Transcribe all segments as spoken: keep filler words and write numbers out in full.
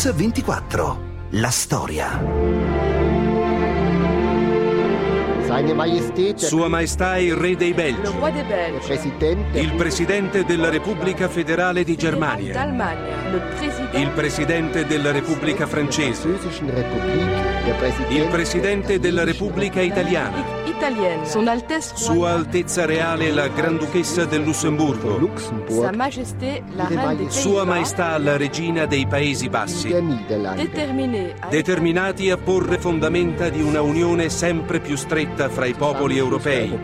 France ventiquattro. La storia. Sua Maestà il Re dei Belgi, il Presidente della Repubblica Federale di Germania, il Presidente della Repubblica Francese, il Presidente della Repubblica Italiana, Sua Altezza Reale la Granduchessa del Lussemburgo, Sua Maestà la Regina dei Paesi Bassi, determinati a porre fondamenta di una unione sempre più stretta fra i popoli europei,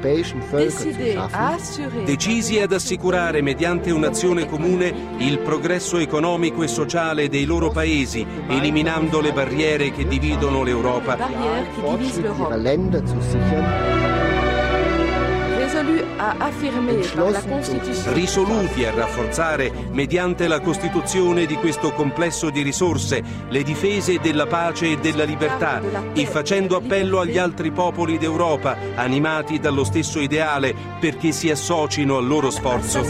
decisi ad assicurare mediante un'azione comune il progresso economico e sociale dei loro paesi, eliminando le barriere che dividono l'Europa. Risoluti a rafforzare, mediante la costituzione di questo complesso di risorse, le difese della pace e della libertà, e facendo appello agli altri popoli d'Europa, animati dallo stesso ideale, perché si associno al loro sforzo.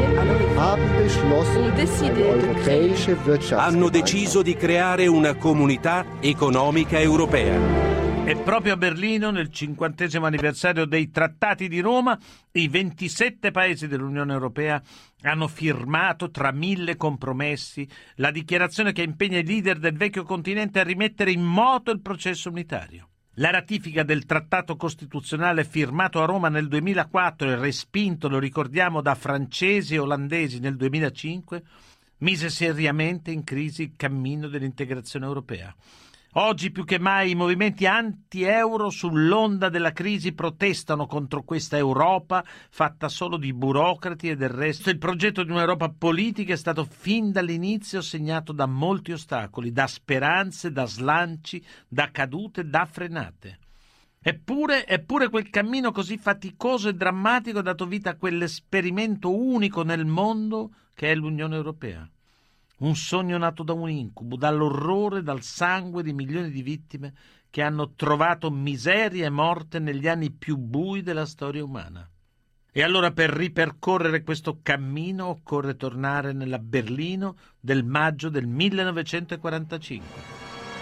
Hanno deciso di creare una comunità economica europea. E proprio a Berlino, nel cinquantesimo anniversario dei Trattati di Roma, i ventisette paesi dell'Unione Europea hanno firmato, tra mille compromessi, la dichiarazione che impegna i leader del vecchio continente a rimettere in moto il processo unitario. La ratifica del Trattato Costituzionale firmato a Roma nel duemilaquattro e respinto, lo ricordiamo, da francesi e olandesi nel duemilacinque, mise seriamente in crisi il cammino dell'integrazione europea. Oggi più che mai i movimenti anti-euro sull'onda della crisi protestano contro questa Europa fatta solo di burocrati e del resto il progetto di un'Europa politica è stato fin dall'inizio segnato da molti ostacoli, da speranze, da slanci, da cadute, da frenate. Eppure, eppure quel cammino così faticoso e drammatico ha dato vita a quell'esperimento unico nel mondo che è l'Unione Europea. Un sogno nato da un incubo, dall'orrore, dal sangue di milioni di vittime che hanno trovato miseria e morte negli anni più bui della storia umana. E allora per ripercorrere questo cammino occorre tornare nella Berlino del maggio del millenovecentoquarantacinque.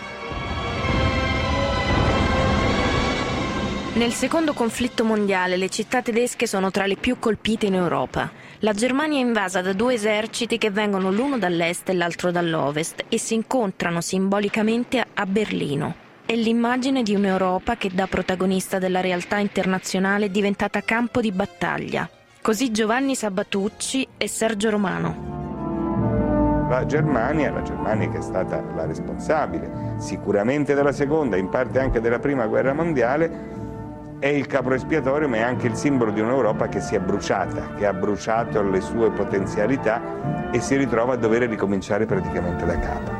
Nel secondo conflitto mondiale le città tedesche sono tra le più colpite in Europa. La Germania è invasa da due eserciti che vengono l'uno dall'est e l'altro dall'ovest e si incontrano simbolicamente a Berlino. È l'immagine di un'Europa che da protagonista della realtà internazionale è diventata campo di battaglia. Così Giovanni Sabatucci e Sergio Romano. La Germania, la Germania che è stata la responsabile sicuramente della seconda, in parte anche della prima guerra mondiale, è il capro espiatorio, ma è anche il simbolo di un'Europa che si è bruciata, che ha bruciato le sue potenzialità e si ritrova a dover ricominciare praticamente da capo.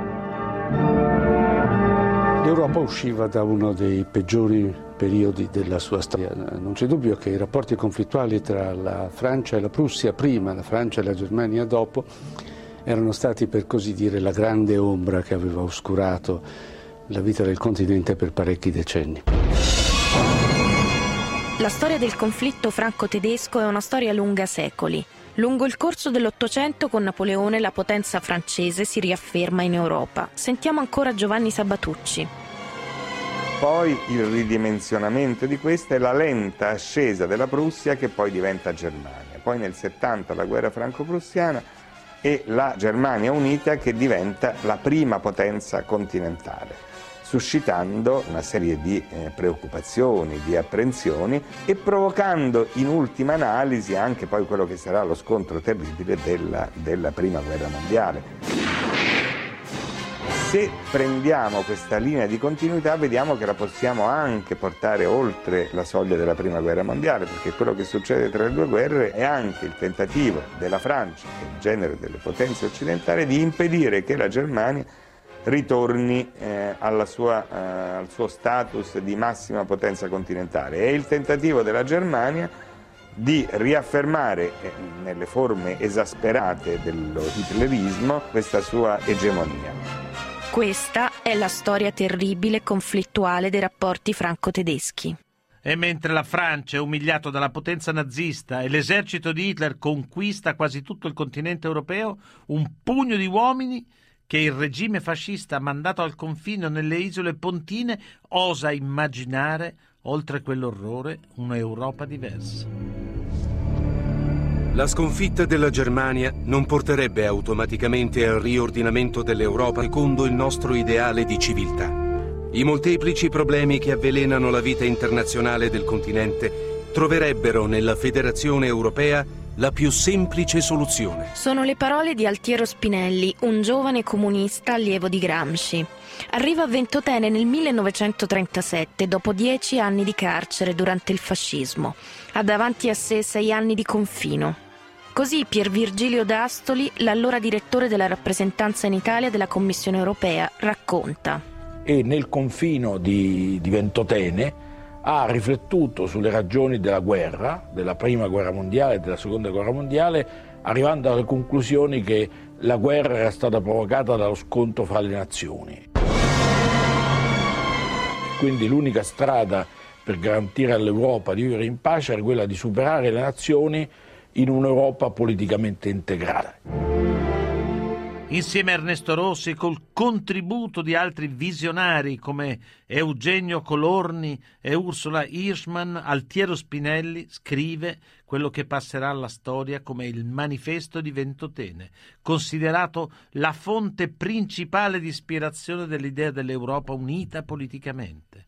L'Europa usciva da uno dei peggiori periodi della sua storia. Non c'è dubbio che i rapporti conflittuali tra la Francia e la Prussia prima, la Francia e la Germania dopo, erano stati, per così dire, la grande ombra che aveva oscurato la vita del continente per parecchi decenni. La storia del conflitto franco-tedesco è una storia lunga secoli. Lungo il corso dell'Ottocento, con Napoleone, la potenza francese si riafferma in Europa. Sentiamo ancora Giovanni Sabatucci. Poi il ridimensionamento di questa è la lenta ascesa della Prussia che poi diventa Germania. Poi nel settanta la guerra franco-prussiana e la Germania unita che diventa la prima potenza continentale, suscitando una serie di eh, preoccupazioni, di apprensioni e provocando in ultima analisi anche poi quello che sarà lo scontro terribile della, della prima guerra mondiale. Se prendiamo questa linea di continuità vediamo che la possiamo anche portare oltre la soglia della prima guerra mondiale, perché quello che succede tra le due guerre è anche il tentativo della Francia e in genere delle potenze occidentali di impedire che la Germania ritorni eh, alla sua, eh, al suo status di massima potenza continentale. È il tentativo della Germania di riaffermare eh, nelle forme esasperate dello hitlerismo questa sua egemonia. Questa è la storia terribile e conflittuale dei rapporti franco-tedeschi. E mentre la Francia è umiliata dalla potenza nazista e l'esercito di Hitler conquista quasi tutto il continente europeo, un pugno di uomini che il regime fascista ha mandato al confino nelle isole pontine osa immaginare, oltre quell'orrore, un'Europa diversa. La sconfitta della Germania non porterebbe automaticamente al riordinamento dell'Europa secondo il nostro ideale di civiltà. I molteplici problemi che avvelenano la vita internazionale del continente troverebbero nella Federazione Europea la più semplice soluzione. Sono le parole di Altiero Spinelli, un giovane comunista allievo di Gramsci. Arriva a Ventotene nel millenovecentotrentasette, dopo dieci anni di carcere durante il fascismo. Ha davanti a sé sei anni di confino. Così Pier Virgilio D'Astoli, l'allora direttore della rappresentanza in Italia della Commissione Europea, racconta. E nel confino di, di Ventotene ha riflettuto sulle ragioni della guerra, della prima guerra mondiale e della seconda guerra mondiale, arrivando alle conclusioni che la guerra era stata provocata dallo scontro fra le nazioni. Quindi l'unica strada per garantire all'Europa di vivere in pace era quella di superare le nazioni in un'Europa politicamente integrale. Insieme a Ernesto Rossi, col contributo di altri visionari come Eugenio Colorni e Ursula Hirschman, Altiero Spinelli scrive quello che passerà alla storia come il Manifesto di Ventotene, considerato la fonte principale di ispirazione dell'idea dell'Europa unita politicamente.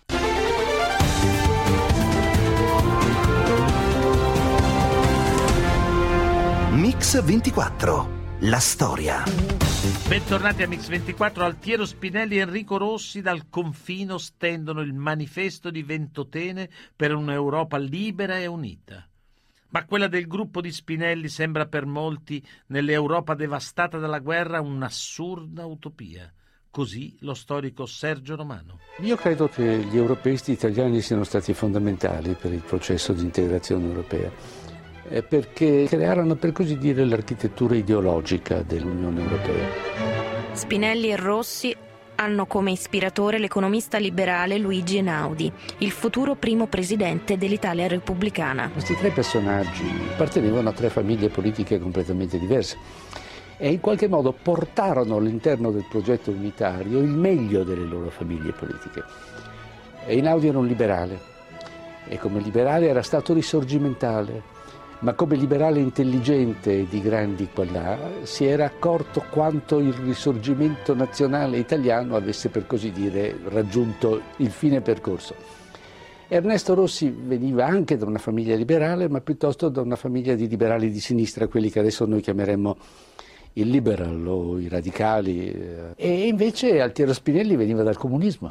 Mix ventiquattro. La storia. Bentornati a Mix ventiquattro. Altiero Spinelli e Enrico Rossi dal confino stendono il Manifesto di Ventotene per un'Europa libera e unita. Ma quella del gruppo di Spinelli sembra per molti, nell'Europa devastata dalla guerra, un'assurda utopia. Così lo storico Sergio Romano. Io credo che gli europeisti italiani siano stati fondamentali per il processo di integrazione europea, perché crearono, per così dire, l'architettura ideologica dell'Unione Europea. Spinelli e Rossi hanno come ispiratore l'economista liberale Luigi Einaudi, il futuro primo presidente dell'Italia repubblicana. Questi tre personaggi appartenevano a tre famiglie politiche completamente diverse e in qualche modo portarono all'interno del progetto unitario il meglio delle loro famiglie politiche. Einaudi era un liberale e come liberale era stato risorgimentale, ma come liberale intelligente e di grandi qualità si era accorto quanto il risorgimento nazionale italiano avesse, per così dire, raggiunto il fine percorso. Ernesto Rossi veniva anche da una famiglia liberale, ma piuttosto da una famiglia di liberali di sinistra, quelli che adesso noi chiameremmo il liberal o i radicali. E invece Altiero Spinelli veniva dal comunismo,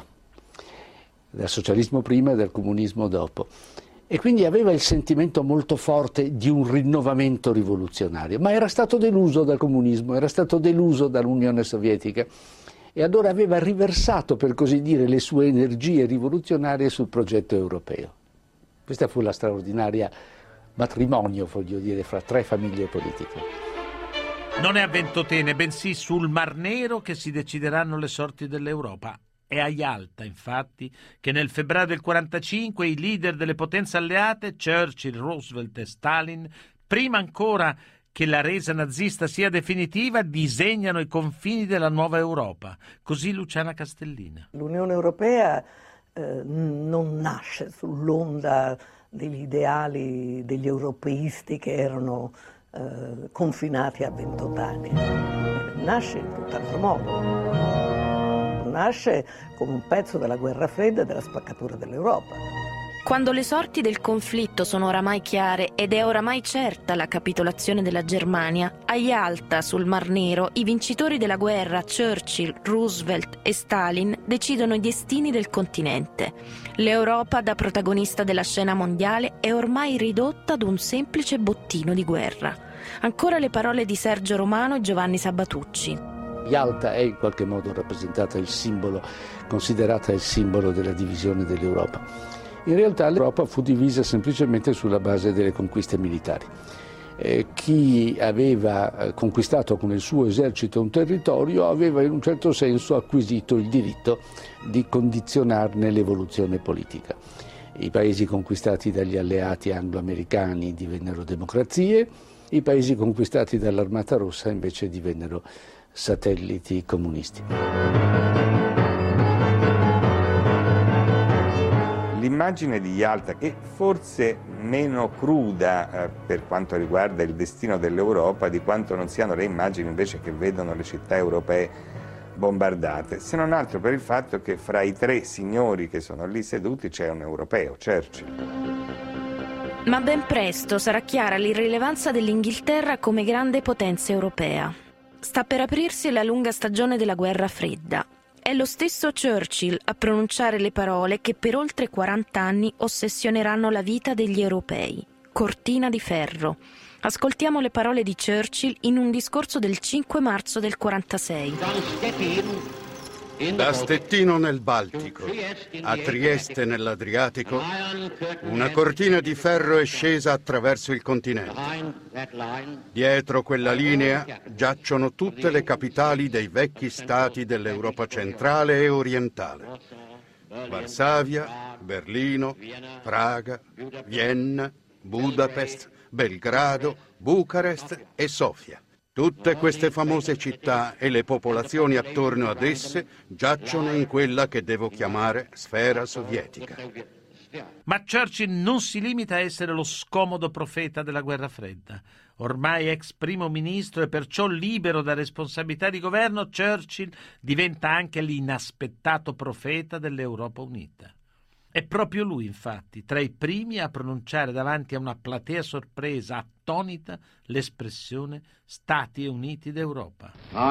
dal socialismo prima e dal comunismo dopo. E quindi aveva il sentimento molto forte di un rinnovamento rivoluzionario, ma era stato deluso dal comunismo, era stato deluso dall'Unione Sovietica e allora aveva riversato, per così dire, le sue energie rivoluzionarie sul progetto europeo. Questa fu la straordinaria matrimonio, voglio dire, fra tre famiglie politiche. Non è a Ventotene, bensì sul Mar Nero che si decideranno le sorti dell'Europa. È a Yalta, infatti, che nel febbraio del quarantacinque i leader delle potenze alleate, Churchill, Roosevelt e Stalin, prima ancora che la resa nazista sia definitiva, disegnano i confini della nuova Europa. Così Luciana Castellina. L'Unione Europea eh, non nasce sull'onda degli ideali degli europeisti che erano eh, confinati a Ventotene. Nasce in tutt'altro modo. Nasce come un pezzo della guerra fredda e della spaccatura dell'Europa. Quando le sorti del conflitto sono oramai chiare ed è oramai certa la capitolazione della Germania, a Yalta, sul Mar Nero, i vincitori della guerra, Churchill, Roosevelt e Stalin, decidono i destini del continente. L'Europa, da protagonista della scena mondiale, è ormai ridotta ad un semplice bottino di guerra. Ancora le parole di Sergio Romano e Giovanni Sabatucci. Yalta è in qualche modo rappresentata il simbolo, considerata il simbolo della divisione dell'Europa. In realtà l'Europa fu divisa semplicemente sulla base delle conquiste militari. Eh, chi aveva conquistato con il suo esercito un territorio aveva in un certo senso acquisito il diritto di condizionarne l'evoluzione politica. I paesi conquistati dagli alleati anglo-americani divennero democrazie, i paesi conquistati dall'Armata Rossa invece divennero satelliti comunisti. L'immagine di Yalta è forse meno cruda eh, per quanto riguarda il destino dell'Europa di quanto non siano le immagini invece che vedono le città europee bombardate, se non altro per il fatto che fra i tre signori che sono lì seduti c'è un europeo, Churchill. Ma ben presto sarà chiara l'irrilevanza dell'Inghilterra come grande potenza europea. Sta per aprirsi la lunga stagione della guerra fredda. È lo stesso Churchill a pronunciare le parole che per oltre quaranta anni ossessioneranno la vita degli europei. Cortina di ferro. Ascoltiamo le parole di Churchill in un discorso del cinque marzo del quarantasei. Da Stettino nel Baltico a Trieste nell'Adriatico, una cortina di ferro è scesa attraverso il continente. Dietro quella linea giacciono tutte le capitali dei vecchi stati dell'Europa centrale e orientale. Varsavia, Berlino, Praga, Vienna, Budapest, Belgrado, Bucarest e Sofia. Tutte queste famose città e le popolazioni attorno ad esse giacciono in quella che devo chiamare sfera sovietica. Ma Churchill non si limita a essere lo scomodo profeta della guerra fredda. Ormai ex primo ministro e perciò libero da responsabilità di governo, Churchill diventa anche l'inaspettato profeta dell'Europa unita. È proprio lui, infatti, tra i primi a pronunciare davanti a una platea sorpresa, attonita, l'espressione Stati Uniti d'Europa.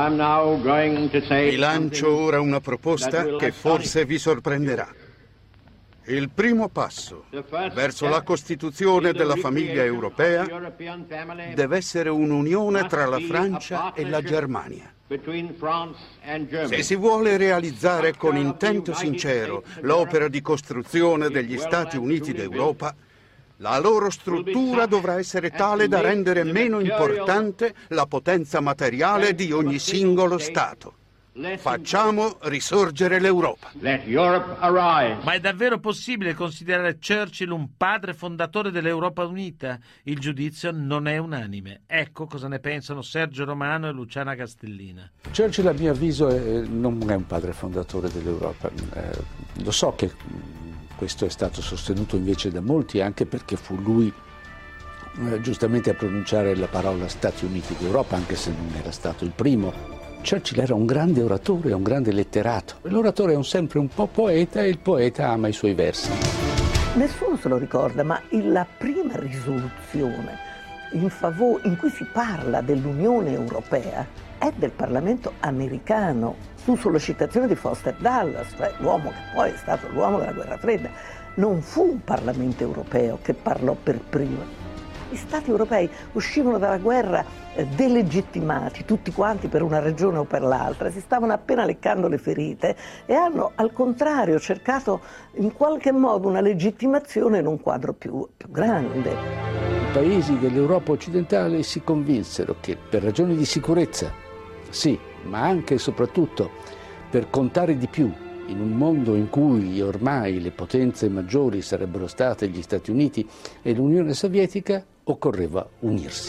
Vi lancio ora una proposta che forse vi sorprenderà. Il primo passo verso la costituzione della famiglia europea deve essere un'unione tra la Francia e la Germania. Se si vuole realizzare con intento sincero l'opera di costruzione degli Stati Uniti d'Europa, la loro struttura dovrà essere tale da rendere meno importante la potenza materiale di ogni singolo Stato. Facciamo risorgere l'Europa. Ma è davvero possibile considerare Churchill un padre fondatore dell'Europa unita? Il giudizio non è unanime. Ecco cosa ne pensano Sergio Romano e Luciana Castellina. Churchill, a mio avviso, è, non è un padre fondatore dell'Europa. Eh, lo so che questo è stato sostenuto invece da molti, anche perché fu lui eh, giustamente a pronunciare la parola Stati Uniti d'Europa, anche se non era stato il primo. Churchill era un grande oratore, un grande letterato. L'oratore è un, sempre un po' poeta e il poeta ama i suoi versi. Nessuno se lo ricorda, ma la prima risoluzione in, favore, in cui si parla dell'Unione Europea è del Parlamento americano, su sollecitazione di Foster Dulles, cioè l'uomo che poi è stato l'uomo della guerra fredda. Non fu un Parlamento europeo che parlò per primo. Gli Stati europei uscivano dalla guerra eh, delegittimati, tutti quanti per una regione o per l'altra, si stavano appena leccando le ferite e hanno al contrario cercato in qualche modo una legittimazione in un quadro più, più grande. I paesi dell'Europa occidentale si convinsero che per ragioni di sicurezza, sì, ma anche e soprattutto per contare di più in un mondo in cui ormai le potenze maggiori sarebbero state gli Stati Uniti e l'Unione Sovietica, occorreva unirsi.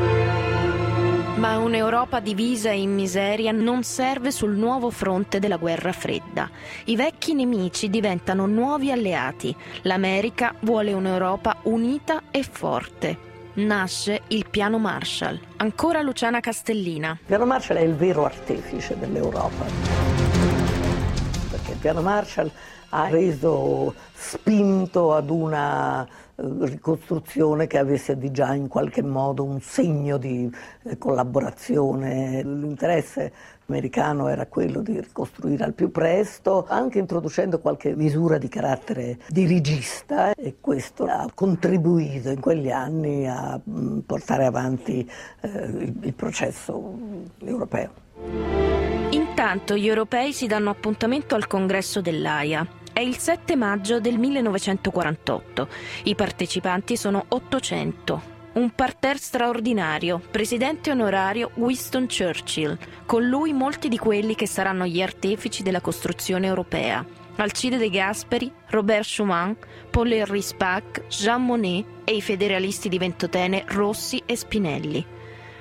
Ma un'Europa divisa e in miseria non serve sul nuovo fronte della guerra fredda. I vecchi nemici diventano nuovi alleati. L'America vuole un'Europa unita e forte. Nasce il piano Marshall. Ancora Luciana Castellina. Il piano Marshall è il vero artefice dell'Europa. Perché il piano Marshall ha reso spinto ad una ricostruzione che avesse di già in qualche modo un segno di collaborazione. L'interesse americano era quello di ricostruire al più presto, anche introducendo qualche misura di carattere dirigista, e questo ha contribuito in quegli anni a portare avanti eh, il, il processo europeo. Intanto gli europei si danno appuntamento al congresso dell'Aia. È il sette maggio del millenovecentoquarantotto. I partecipanti sono ottocento. Un parterre straordinario, presidente onorario Winston Churchill, con lui molti di quelli che saranno gli artefici della costruzione europea. Alcide De Gasperi, Robert Schuman, Paul-Henri Spaak, Jean Monnet e i federalisti di Ventotene Rossi e Spinelli.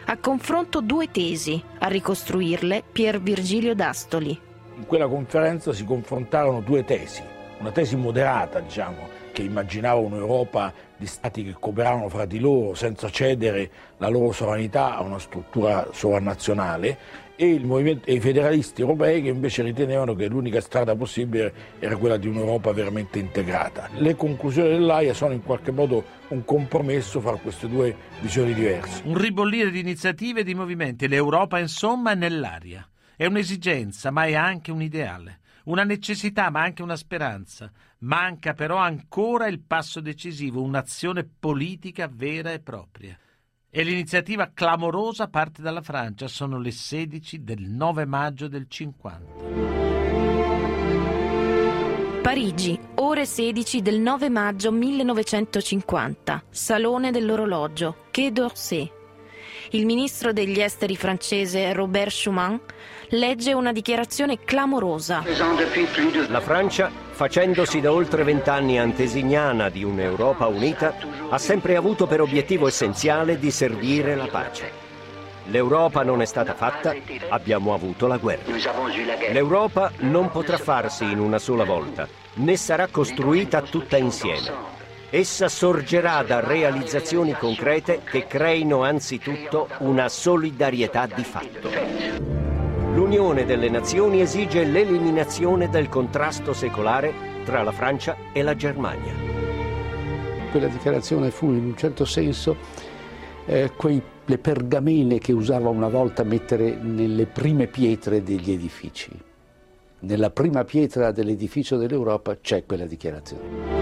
A confronto due tesi, a ricostruirle Pier Virgilio D'Astoli. In quella conferenza si confrontarono due tesi, una tesi moderata, diciamo, che immaginava un'Europa di stati che cooperavano fra di loro senza cedere la loro sovranità a una struttura sovranazionale, e, il movimento, e i federalisti europei che invece ritenevano che l'unica strada possibile era quella di un'Europa veramente integrata. Le conclusioni dell'A I A sono in qualche modo un compromesso fra queste due visioni diverse. Un ribollire di iniziative e di movimenti. L'Europa, insomma, è nell'aria. È un'esigenza, ma è anche un ideale. Una necessità, ma anche una speranza. Manca però ancora il passo decisivo, un'azione politica vera e propria. E l'iniziativa clamorosa parte dalla Francia. Sono le sedici del nove maggio del cinquanta. Parigi, ore sedici del nove maggio millenovecentocinquanta. Salone dell'orologio, Quai d'Orsay. Il ministro degli esteri francese Robert Schuman legge una dichiarazione clamorosa. La Francia, facendosi da oltre vent'anni antesignana di un'Europa unita, ha sempre avuto per obiettivo essenziale di servire la pace. L'Europa non è stata fatta, abbiamo avuto la guerra. L'Europa non potrà farsi in una sola volta, né sarà costruita tutta insieme. Essa sorgerà da realizzazioni concrete che creino anzitutto una solidarietà di fatto. L'Unione delle Nazioni esige l'eliminazione del contrasto secolare tra la Francia e la Germania. Quella dichiarazione fu in un certo senso eh, quei, le pergamene che usava una volta mettere nelle prime pietre degli edifici. Nella prima pietra dell'edificio dell'Europa c'è quella dichiarazione.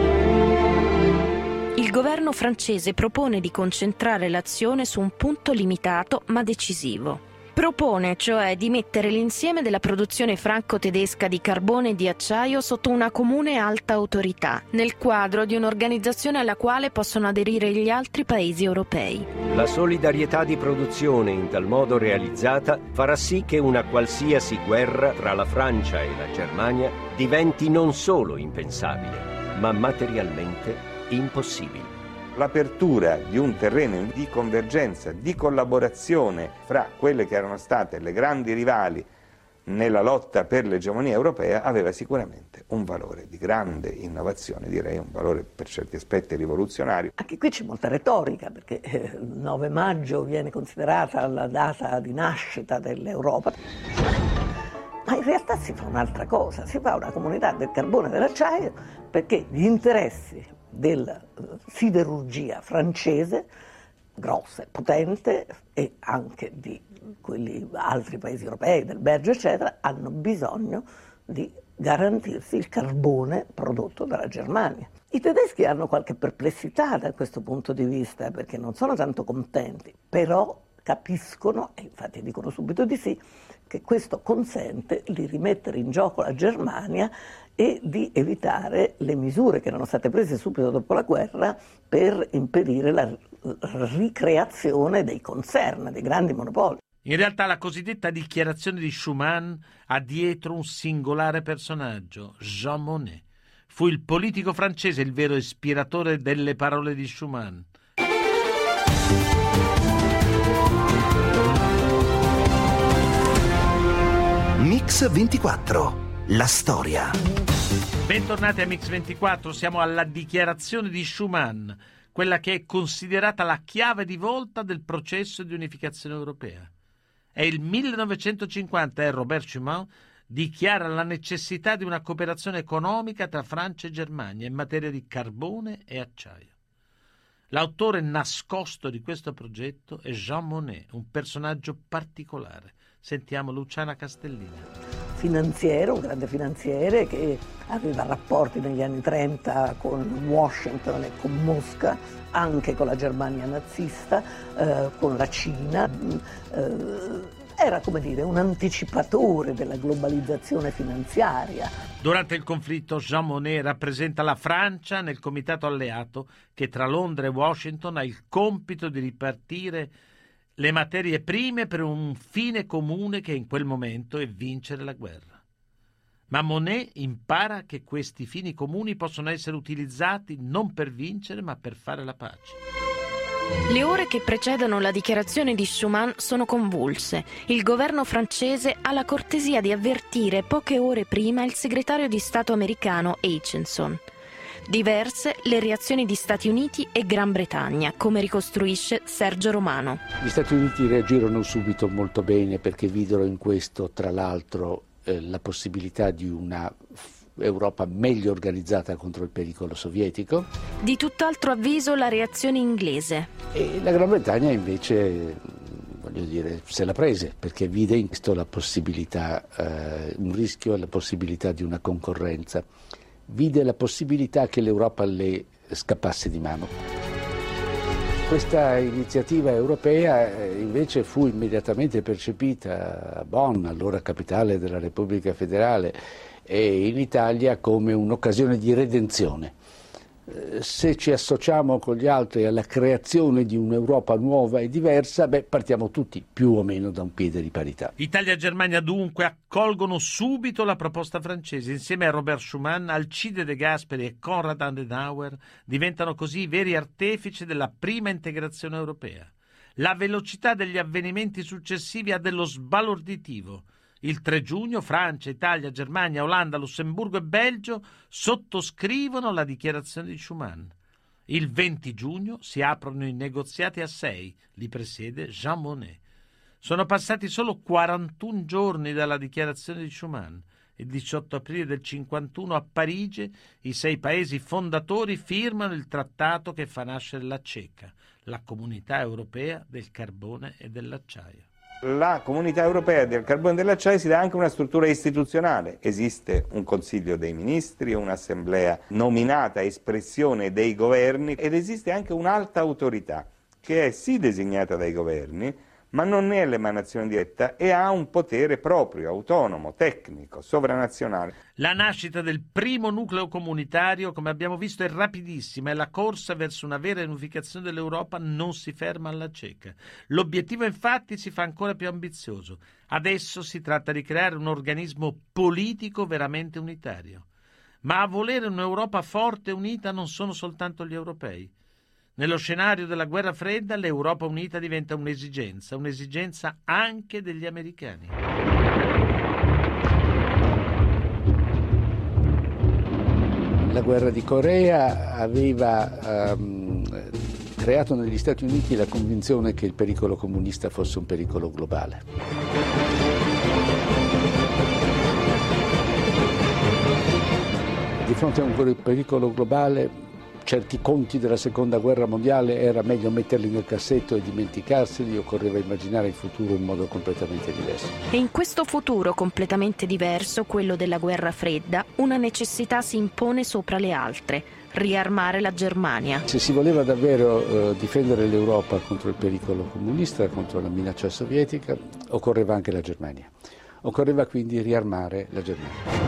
Il governo francese propone di concentrare l'azione su un punto limitato ma decisivo. Propone, cioè, di mettere l'insieme della produzione franco-tedesca di carbone e di acciaio sotto una comune alta autorità, nel quadro di un'organizzazione alla quale possono aderire gli altri paesi europei. La solidarietà di produzione in tal modo realizzata farà sì che una qualsiasi guerra tra la Francia e la Germania diventi non solo impensabile, ma materialmente impossibile. L'apertura di un terreno di convergenza, di collaborazione fra quelle che erano state le grandi rivali nella lotta per l'egemonia europea aveva sicuramente un valore di grande innovazione, direi un valore per certi aspetti rivoluzionario. Anche qui c'è molta retorica, perché il nove maggio viene considerata la data di nascita dell'Europa. Ma in realtà si fa un'altra cosa, si fa una comunità del carbone e dell'acciaio, perché gli interessi della siderurgia francese, grossa e potente, e anche di quelli altri paesi europei, del Belgio eccetera, hanno bisogno di garantirsi il carbone prodotto dalla Germania. I tedeschi hanno qualche perplessità da questo punto di vista, perché non sono tanto contenti, però capiscono, e infatti dicono subito di sì, che questo consente di rimettere in gioco la Germania e di evitare le misure che erano state prese subito dopo la guerra per impedire la ricreazione dei concern, dei grandi monopoli. In realtà la cosiddetta dichiarazione di Schuman ha dietro un singolare personaggio, Jean Monnet. Fu il politico francese il vero ispiratore delle parole di Schuman. Mix ventiquattro, la storia. Bentornati a Mix ventiquattro, siamo alla dichiarazione di Schuman, quella che è considerata la chiave di volta del processo di unificazione europea. È il millenovecentocinquanta e Robert Schuman dichiara la necessità di una cooperazione economica tra Francia e Germania in materia di carbone e acciaio. L'autore nascosto di questo progetto è Jean Monnet, un personaggio particolare. Sentiamo Luciana Castellina. Finanziere, un grande finanziere che aveva rapporti negli anni trenta con Washington e con Mosca, anche con la Germania nazista, eh, con la Cina. Eh, era, come dire, un anticipatore della globalizzazione finanziaria. Durante il conflitto Jean Monnet rappresenta la Francia nel comitato alleato che tra Londra e Washington ha il compito di ripartire le materie prime per un fine comune che in quel momento è vincere la guerra. Ma Monnet impara che questi fini comuni possono essere utilizzati non per vincere ma per fare la pace. Le ore che precedono la dichiarazione di Schuman sono convulse. Il governo francese ha la cortesia di avvertire poche ore prima il segretario di Stato americano Aitchison. Diverse le reazioni di Stati Uniti e Gran Bretagna, come ricostruisce Sergio Romano. Gli Stati Uniti reagirono subito molto bene perché videro in questo, tra l'altro, eh, la possibilità di una Europa meglio organizzata contro il pericolo sovietico. Di tutt'altro avviso la reazione inglese. E la Gran Bretagna invece, voglio dire, se la prese perché vide in questo la possibilità, eh, un rischio e la possibilità di una concorrenza. Vide la possibilità che l'Europa le scappasse di mano. Questa iniziativa europea invece fu immediatamente percepita a Bonn, allora capitale della Repubblica Federale, e in Italia come un'occasione di redenzione. Se ci associamo con gli altri alla creazione di un'Europa nuova e diversa, beh, partiamo tutti più o meno da un piede di parità. Italia e Germania dunque accolgono subito la proposta francese. Insieme a Robert Schuman, Alcide De Gasperi e Konrad Adenauer diventano così i veri artefici della prima integrazione europea. La velocità degli avvenimenti successivi ha dello sbalorditivo. Il tre giugno Francia, Italia, Germania, Olanda, Lussemburgo e Belgio sottoscrivono la dichiarazione di Schuman. Il venti giugno si aprono i negoziati a sei, li presiede Jean Monnet. Sono passati solo quarantuno giorni dalla dichiarazione di Schuman. Il diciotto aprile del cinquantuno a Parigi i sei paesi fondatori firmano il trattato che fa nascere la CECA, la Comunità Europea del Carbone e dell'Acciaio. La Comunità Europea del Carbone e dell'Acciaio si dà anche una struttura istituzionale. Esiste un Consiglio dei Ministri, un'assemblea nominata a espressione dei governi ed esiste anche un'alta autorità che è sì designata dai governi, ma non è l'emanazione diretta e ha un potere proprio, autonomo, tecnico, sovranazionale. La nascita del primo nucleo comunitario, come abbiamo visto, è rapidissima e la corsa verso una vera unificazione dell'Europa non si ferma alla cieca. L'obiettivo infatti si fa ancora più ambizioso. Adesso si tratta di creare un organismo politico veramente unitario. Ma a volere un'Europa forte e unita non sono soltanto gli europei. Nello scenario della guerra fredda l'Europa unita diventa un'esigenza, un'esigenza anche degli americani. La guerra di Corea aveva um, creato negli Stati Uniti la convinzione che il pericolo comunista fosse un pericolo globale. Di fronte a un pericolo globale, certi conti della seconda guerra mondiale era meglio metterli nel cassetto e dimenticarseli, occorreva immaginare il futuro in modo completamente diverso. E in questo futuro completamente diverso, quello della guerra fredda, una necessità si impone sopra le altre: riarmare la Germania. Se si voleva davvero eh, difendere l'Europa contro il pericolo comunista, contro la minaccia sovietica, occorreva anche la Germania. Occorreva quindi riarmare la Germania.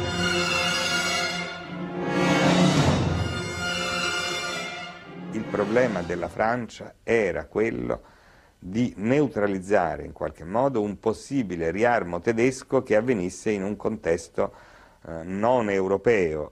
Il problema della Francia era quello di neutralizzare in qualche modo un possibile riarmo tedesco che avvenisse in un contesto eh, non europeo.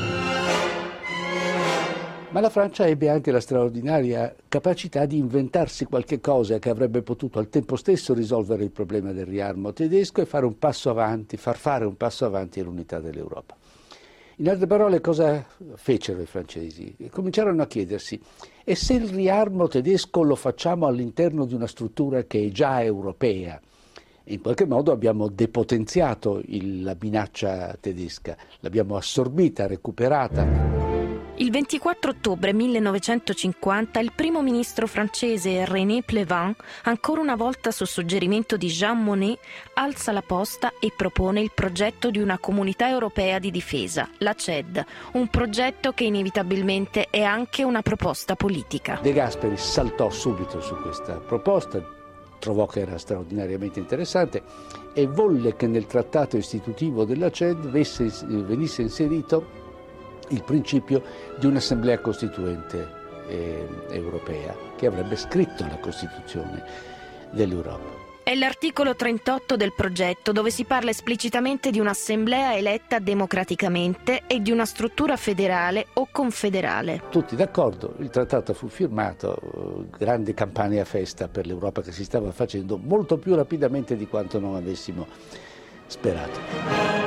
Ma la Francia ebbe anche la straordinaria capacità di inventarsi qualche cosa che avrebbe potuto al tempo stesso risolvere il problema del riarmo tedesco e fare un passo avanti, far fare un passo avanti all'unità dell'Europa. In altre parole, cosa fecero i francesi? Cominciarono a chiedersi: e se il riarmo tedesco lo facciamo all'interno di una struttura che è già europea? In qualche modo abbiamo depotenziato il, la minaccia tedesca, l'abbiamo assorbita, recuperata. Il ventiquattro ottobre millenovecentocinquanta il primo ministro francese René Pleven, ancora una volta su suggerimento di Jean Monnet, alza la posta e propone il progetto di una comunità europea di difesa, la C E D, un progetto che inevitabilmente è anche una proposta politica. De Gasperi saltò subito su questa proposta, trovò che era straordinariamente interessante e volle che nel trattato istitutivo della C E D venisse inserito il principio di un'assemblea costituente eh, europea che avrebbe scritto la Costituzione dell'Europa. È l'articolo trentotto del progetto, dove si parla esplicitamente di un'assemblea eletta democraticamente e di una struttura federale o confederale. Tutti d'accordo, il trattato fu firmato, grande campagna a festa per l'Europa che si stava facendo molto più rapidamente di quanto non avessimo sperato.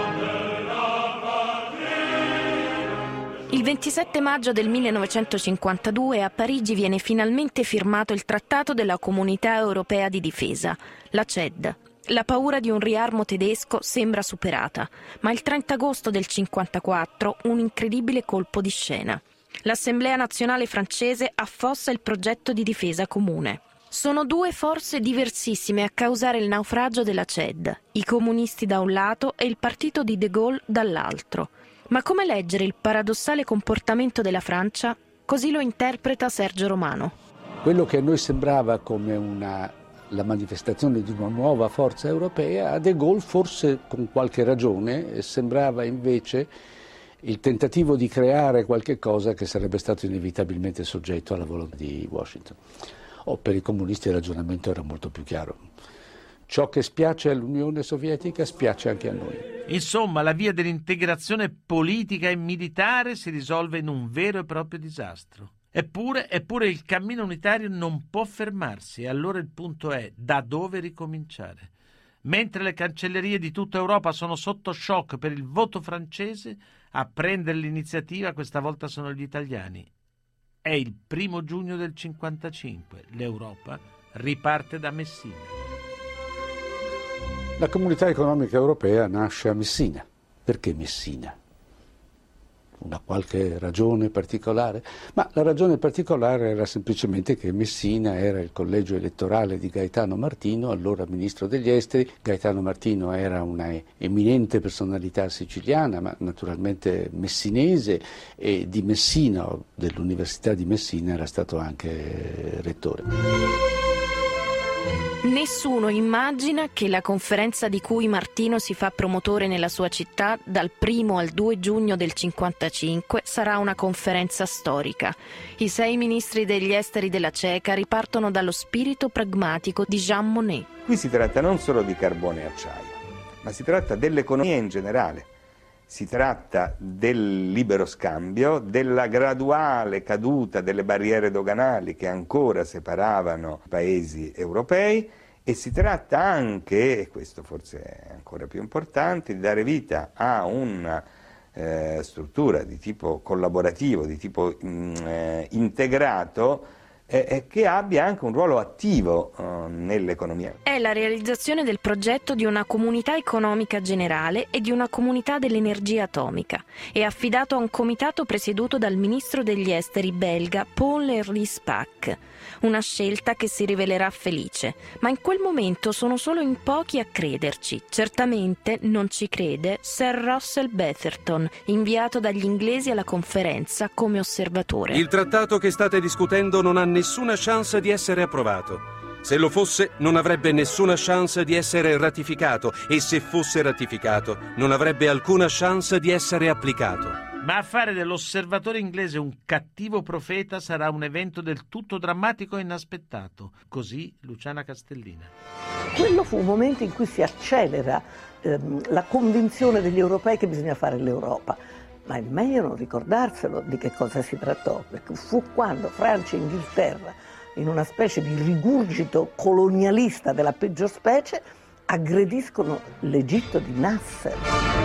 Il ventisette maggio del millenovecentocinquantadue a Parigi viene finalmente firmato il Trattato della Comunità Europea di Difesa, la C E D. La paura di un riarmo tedesco sembra superata, ma il trenta agosto del cinquantaquattro un incredibile colpo di scena. L'Assemblea nazionale francese affossa il progetto di difesa comune. Sono due forze diversissime a causare il naufragio della C E D, i comunisti da un lato e il partito di De Gaulle dall'altro. Ma come leggere il paradossale comportamento della Francia? Così lo interpreta Sergio Romano. Quello che a noi sembrava come una, la manifestazione di una nuova forza europea, a De Gaulle, forse con qualche ragione, sembrava invece il tentativo di creare qualche cosa che sarebbe stato inevitabilmente soggetto alla volontà di Washington. O per i comunisti il ragionamento era molto più chiaro. Ciò che spiace all'Unione Sovietica spiace anche a noi. Insomma, la via dell'integrazione politica e militare si risolve in un vero e proprio disastro. Eppure, eppure il cammino unitario non può fermarsi e allora il punto è da dove ricominciare. Mentre le cancellerie di tutta Europa sono sotto shock per il voto francese, a prendere l'iniziativa questa volta sono gli italiani. È il primo giugno del cinquantacinque. L'Europa riparte da Messina. La Comunità Economica Europea nasce a Messina. Perché Messina? Una qualche ragione particolare? Ma la ragione particolare era semplicemente che Messina era il collegio elettorale di Gaetano Martino, allora ministro degli esteri. Gaetano Martino era una eminente personalità siciliana, ma naturalmente messinese, e di Messina, dell'Università di Messina, era stato anche rettore. Nessuno immagina che la conferenza di cui Martino si fa promotore nella sua città dal primo al due giugno del cinquantacinque sarà una conferenza storica. I sei ministri degli esteri della Ceca ripartono dallo spirito pragmatico di Jean Monnet. Qui si tratta non solo di carbone e acciaio, ma si tratta dell'economia in generale. Si tratta del libero scambio, della graduale caduta delle barriere doganali che ancora separavano i paesi europei, e si tratta anche, e questo forse è ancora più importante, di dare vita a una eh, struttura di tipo collaborativo, di tipo mh, eh, integrato, eh, che abbia anche un ruolo attivo eh, nell'economia. È la realizzazione del progetto di una comunità economica generale e di una comunità dell'energia atomica. È affidato a un comitato presieduto dal ministro degli esteri belga Paul-Henri Spaak. Una scelta che si rivelerà felice, ma in quel momento sono solo in pochi a crederci. Certamente non ci crede Sir Russell Betherton, inviato dagli inglesi alla conferenza come osservatore. Il trattato che state discutendo non ha nessuna chance di essere approvato. Se lo fosse, non avrebbe nessuna chance di essere ratificato, e se fosse ratificato, non avrebbe alcuna chance di essere applicato. Ma a fare dell'osservatore inglese un cattivo profeta sarà un evento del tutto drammatico e inaspettato. Così Luciana Castellina. Quello fu un momento in cui si accelera ehm, la convinzione degli europei che bisogna fare l'Europa. Ma è meglio non ricordarselo di che cosa si trattò, perché fu quando Francia e Inghilterra, in una specie di rigurgito colonialista della peggior specie, aggrediscono l'Egitto di Nasser.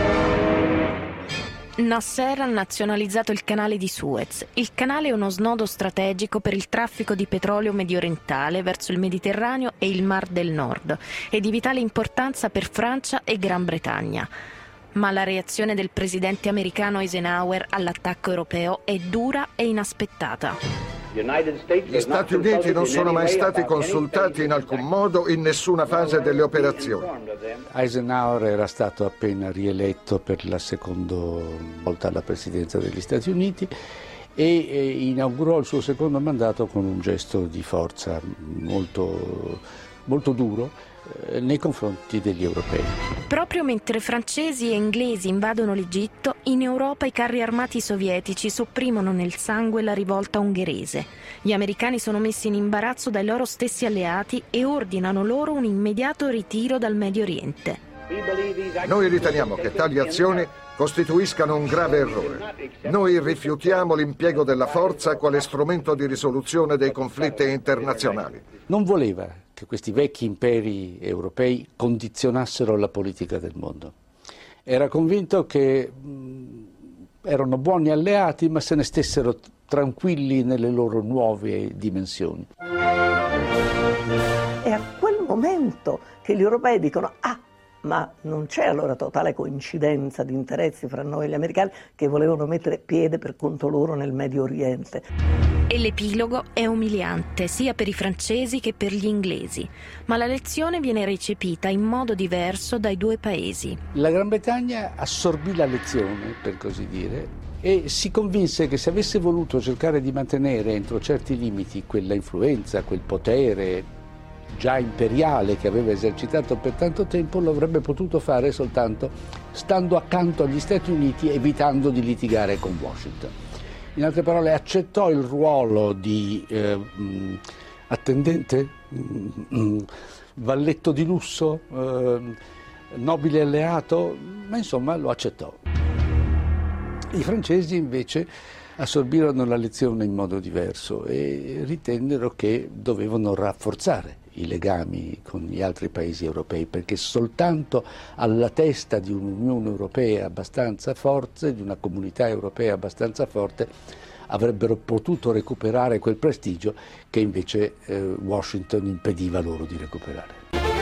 Nasser ha nazionalizzato il canale di Suez. Il canale è uno snodo strategico per il traffico di petrolio mediorientale verso il Mediterraneo e il Mar del Nord, e di vitale importanza per Francia e Gran Bretagna. Ma la reazione del presidente americano Eisenhower all'attacco europeo è dura e inaspettata. Gli Stati Uniti non sono mai stati consultati in alcun modo in nessuna fase delle operazioni. Eisenhower era stato appena rieletto per la seconda volta alla presidenza degli Stati Uniti e inaugurò il suo secondo mandato con un gesto di forza molto molto duro eh, nei confronti degli europei. Proprio mentre francesi e inglesi invadono l'Egitto, in Europa i carri armati sovietici sopprimono nel sangue la rivolta ungherese. Gli americani sono messi in imbarazzo dai loro stessi alleati e ordinano loro un immediato ritiro dal Medio Oriente. Noi riteniamo che tali azioni costituiscano un grave errore. Noi rifiutiamo l'impiego della forza quale strumento di risoluzione dei conflitti internazionali. Non voleva che questi vecchi imperi europei condizionassero la politica del mondo. Era convinto che mh, erano buoni alleati, ma se ne stessero tranquilli nelle loro nuove dimensioni. È a quel momento che gli europei dicono «Ah, ma non c'è allora totale coincidenza di interessi fra noi e gli americani che volevano mettere piede per conto loro nel Medio Oriente». E l'epilogo è umiliante sia per i francesi che per gli inglesi, ma la lezione viene recepita in modo diverso dai due paesi. La Gran Bretagna assorbì la lezione, per così dire, e si convinse che se avesse voluto cercare di mantenere entro certi limiti quella influenza, quel potere già imperiale che aveva esercitato per tanto tempo, lo avrebbe potuto fare soltanto stando accanto agli Stati Uniti, evitando di litigare con Washington. In altre parole, accettò il ruolo di eh, mh, attendente, mh, mh, valletto di lusso, eh, nobile alleato, ma insomma lo accettò. I francesi invece assorbirono la lezione in modo diverso e ritennero che dovevano rafforzare i legami con gli altri paesi europei, perché soltanto alla testa di un'Unione Europea abbastanza forte, di una comunità europea abbastanza forte, avrebbero potuto recuperare quel prestigio che invece eh, Washington impediva loro di recuperare.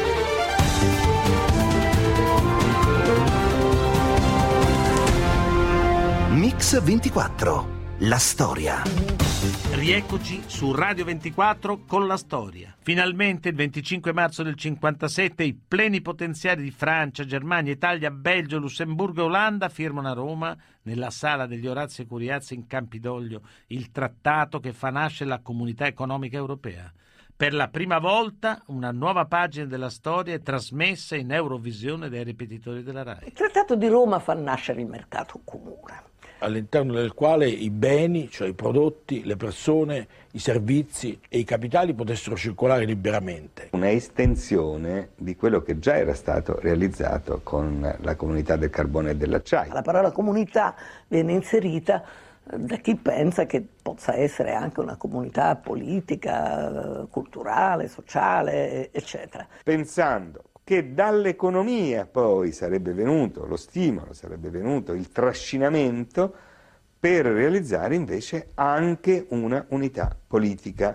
Mix ventiquattro, la storia. Rieccoci su Radio ventiquattro con la storia. Finalmente il venticinque marzo del cinquantasette i plenipotenziari di Francia, Germania, Italia, Belgio, Lussemburgo e Olanda firmano a Roma, nella sala degli Orazio e Curiazzi in Campidoglio, il trattato che fa nascere la Comunità Economica Europea. Per la prima volta una nuova pagina della storia è trasmessa in Eurovisione dai ripetitori della RAI. Il Trattato di Roma fa nascere il mercato comune, all'interno del quale i beni, cioè i prodotti, le persone, i servizi e i capitali potessero circolare liberamente. Una estensione di quello che già era stato realizzato con la comunità del carbone e dell'acciaio. La parola comunità viene inserita da chi pensa che possa essere anche una comunità politica, culturale, sociale, eccetera. Pensando che dall'economia poi sarebbe venuto lo stimolo, sarebbe venuto il trascinamento per realizzare invece anche una unità politica.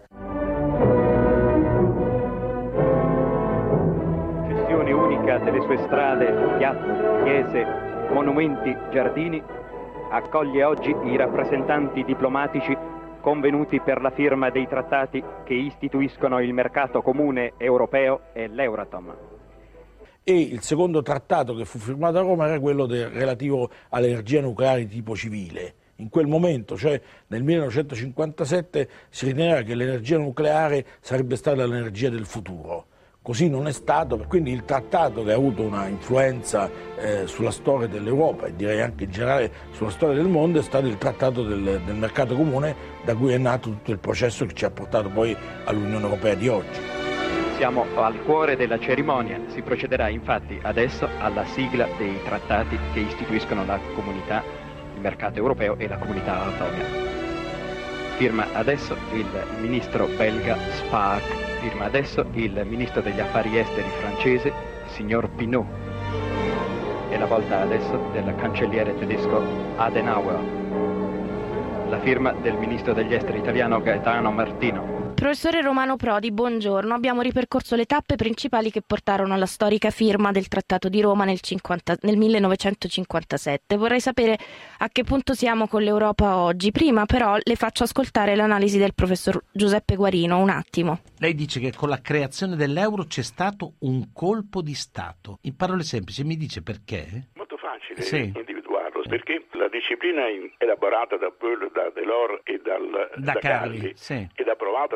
Gestione unica delle sue strade, piazze, chiese, monumenti, giardini, accoglie oggi i rappresentanti diplomatici convenuti per la firma dei trattati che istituiscono il mercato comune europeo e l'Euratom. E il secondo trattato che fu firmato a Roma era quello del, relativo all'energia nucleare di tipo civile. In quel momento, cioè nel millenovecentocinquantasette, si riteneva che l'energia nucleare sarebbe stata l'energia del futuro. Così non è stato, quindi il trattato che ha avuto una influenza eh, sulla storia dell'Europa e direi anche in generale sulla storia del mondo è stato il trattato del, del mercato comune, da cui è nato tutto il processo che ci ha portato poi all'Unione Europea di oggi. Siamo al cuore della cerimonia, si procederà infatti adesso alla sigla dei trattati che istituiscono la comunità, il mercato europeo e la comunità atomica. Firma adesso il ministro belga Spaak, firma adesso il ministro degli affari esteri francese, signor Pinot. È la volta adesso del cancelliere tedesco Adenauer. La firma del ministro degli esteri italiano Gaetano Martino. Professore Romano Prodi, buongiorno. Abbiamo ripercorso le tappe principali che portarono alla storica firma del Trattato di Roma nel, cinquanta, nel millenovecentocinquantasette. Vorrei sapere a che punto siamo con l'Europa oggi. Prima però le faccio ascoltare l'analisi del professor Giuseppe Guarino, un attimo. Lei dice che con la creazione dell'euro c'è stato un colpo di Stato. In parole semplici mi dice perché? Molto facile sì. individuarlo, perché la disciplina elaborata da Böll, da Delors e dal, da, da Carli, Carli sì. ed approvata da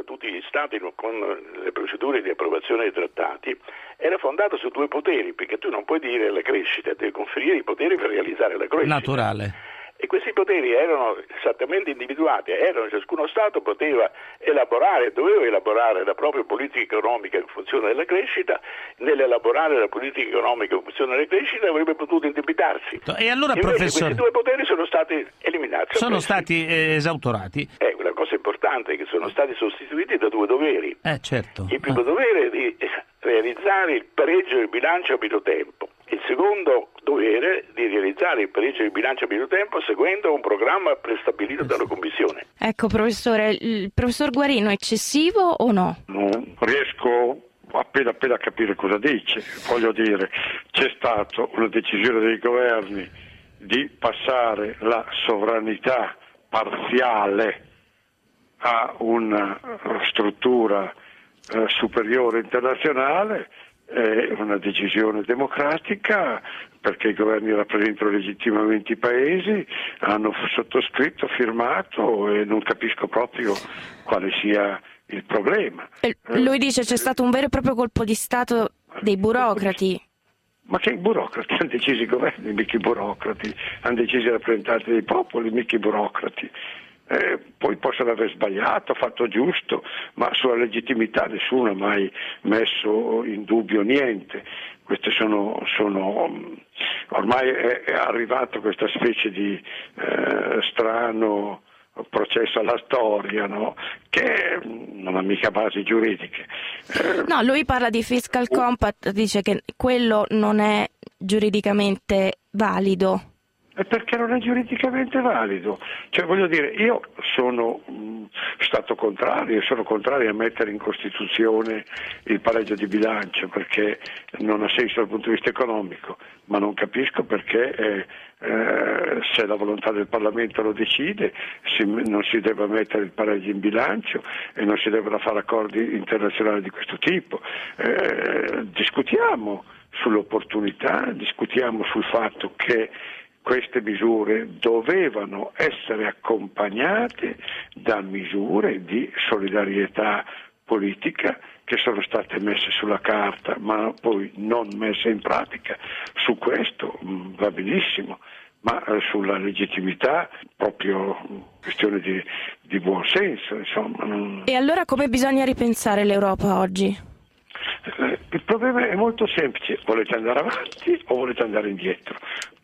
da tutti gli Stati con le procedure di approvazione dei trattati, era fondato su due poteri, perché tu non puoi dire la crescita, devi conferire i poteri per realizzare la crescita. Naturale. E questi poteri erano esattamente individuati, erano, ciascuno Stato poteva elaborare, doveva elaborare la propria politica economica in funzione della crescita, nell'elaborare la politica economica in funzione della crescita avrebbe potuto indebitarsi. E allora, invece professore, questi due poteri sono stati eliminati. Sono stati eh, esautorati. Eh, una cosa importante è che sono stati sostituiti da due doveri. Eh, certo. Il primo ah. dovere è di realizzare il pareggio del bilancio a pieno tempo. Il secondo dovere di realizzare il pareggio del bilancio a pieno tempo seguendo un programma prestabilito dalla Commissione. Ecco, professore, il professor Guarino è eccessivo o no? Non riesco appena appena a capire cosa dice. Voglio dire, c'è stata una decisione dei governi di passare la sovranità parziale a una struttura eh, superiore internazionale. È una decisione democratica perché i governi rappresentano legittimamente i paesi, hanno sottoscritto, firmato e non capisco proprio quale sia il problema. Lui dice c'è stato un vero e proprio colpo di Stato dei burocrati. Ma che i burocrati? Hanno deciso i governi, mica i burocrati, hanno deciso i rappresentanti dei popoli, mica i burocrati. Eh, poi possono aver sbagliato, fatto giusto, ma sulla legittimità nessuno ha mai messo in dubbio niente. Queste sono, sono ormai è, è arrivato questa specie di eh, strano processo alla storia, no? Che non ha mica basi giuridiche. Eh, no, lui parla di fiscal compact, dice che quello non è giuridicamente valido. È perché non è giuridicamente valido. Cioè, voglio dire, io sono mh, stato contrario, sono contrario a mettere in Costituzione il pareggio di bilancio perché non ha senso dal punto di vista economico, ma non capisco perché eh, eh, se la volontà del Parlamento lo decide si, non si deve mettere il pareggio in bilancio e non si devono fare accordi internazionali di questo tipo. Eh, discutiamo sull'opportunità, discutiamo sul fatto che queste misure dovevano essere accompagnate da misure di solidarietà politica che sono state messe sulla carta ma poi non messe in pratica. Su questo mh, va benissimo, ma eh, sulla legittimità proprio questione di, di buon senso, insomma. Non... E allora come bisogna ripensare l'Europa oggi? Eh, il problema è molto semplice: volete andare avanti o volete andare indietro?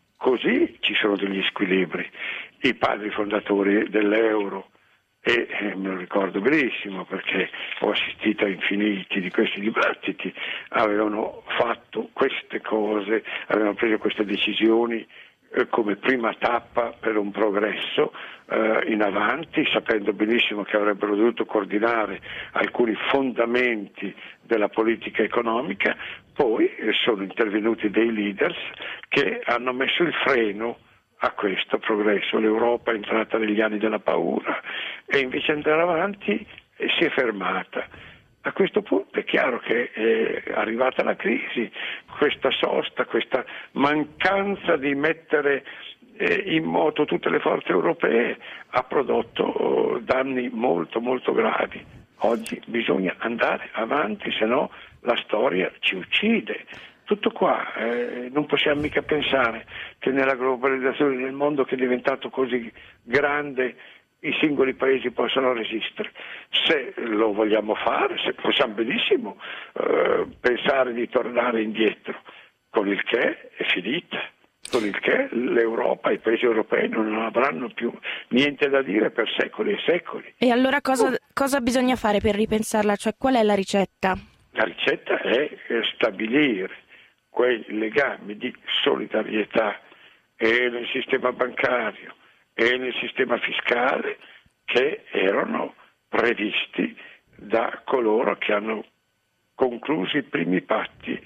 Così ci sono degli squilibri. I padri fondatori dell'euro, e eh, me lo ricordo benissimo perché ho assistito a infiniti di questi dibattiti, avevano fatto queste cose, avevano preso queste decisioni eh, come prima tappa per un progresso eh, in avanti, sapendo benissimo che avrebbero dovuto coordinare alcuni fondamenti della politica economica. Poi sono intervenuti dei leaders che hanno messo il freno a questo progresso. L'Europa è entrata negli anni della paura e invece andare avanti si è fermata. A questo punto è chiaro che è arrivata la crisi, questa sosta, questa mancanza di mettere in moto tutte le forze europee ha prodotto danni molto molto gravi. Oggi bisogna andare avanti, se no la storia ci uccide. Tutto qua, eh, non possiamo mica pensare che nella globalizzazione del mondo che è diventato così grande i singoli paesi possano resistere. Se lo vogliamo fare, se possiamo benissimo eh, pensare di tornare indietro, con il che è finita. Con il che l'Europa, i paesi europei non avranno più niente da dire per secoli e secoli. E allora cosa, cosa bisogna fare per ripensarla? Cioè, qual è la ricetta? La ricetta è stabilire quei legami di solidarietà e nel sistema bancario e nel sistema fiscale che erano previsti da coloro che hanno concluso i primi patti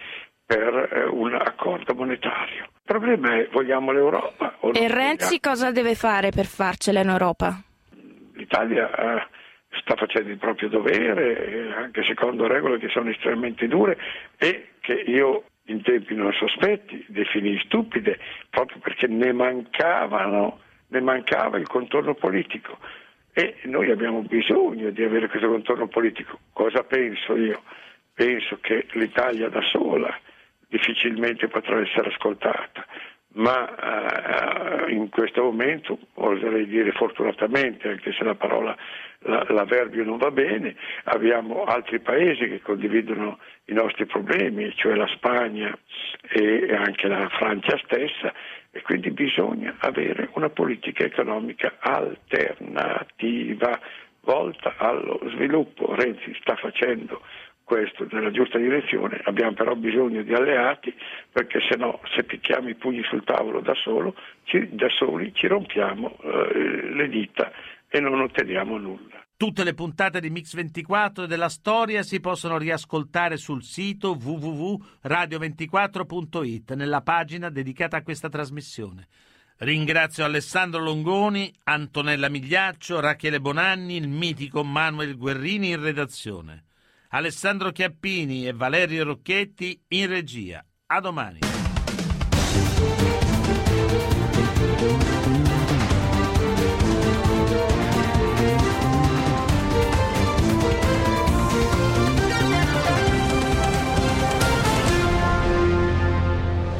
per un accordo monetario. Il problema è: vogliamo l'Europa o no? E Renzi cosa deve fare per farcela in Europa? L'Italia eh, sta facendo il proprio dovere, eh, anche secondo regole che sono estremamente dure e che io in tempi non sospetti definii stupide, proprio perché ne mancavano, ne mancava il contorno politico. e noi abbiamo bisogno di avere questo contorno politico. Cosa penso io? Penso che l'Italia da sola difficilmente potrà essere ascoltata, ma uh, in questo momento, oserei dire fortunatamente, anche se la parola, la, l'avverbio non va bene, abbiamo altri paesi che condividono i nostri problemi, cioè la Spagna e anche la Francia stessa, e quindi bisogna avere una politica economica alternativa volta allo sviluppo. Renzi sta facendo questo nella giusta direzione, abbiamo però bisogno di alleati, perché se no, se picchiamo i pugni sul tavolo da, solo, ci, da soli ci rompiamo eh, le dita e non otteniamo nulla. Tutte le puntate di Mix ventiquattro e della storia si possono riascoltare sul sito w w w punto radio ventiquattro punto i t nella pagina dedicata a questa trasmissione. Ringrazio Alessandro Longoni, Antonella Migliaccio, Rachele Bonanni, il mitico Manuel Guerrini in redazione, Alessandro Chiappini e Valerio Rocchetti in regia. A domani.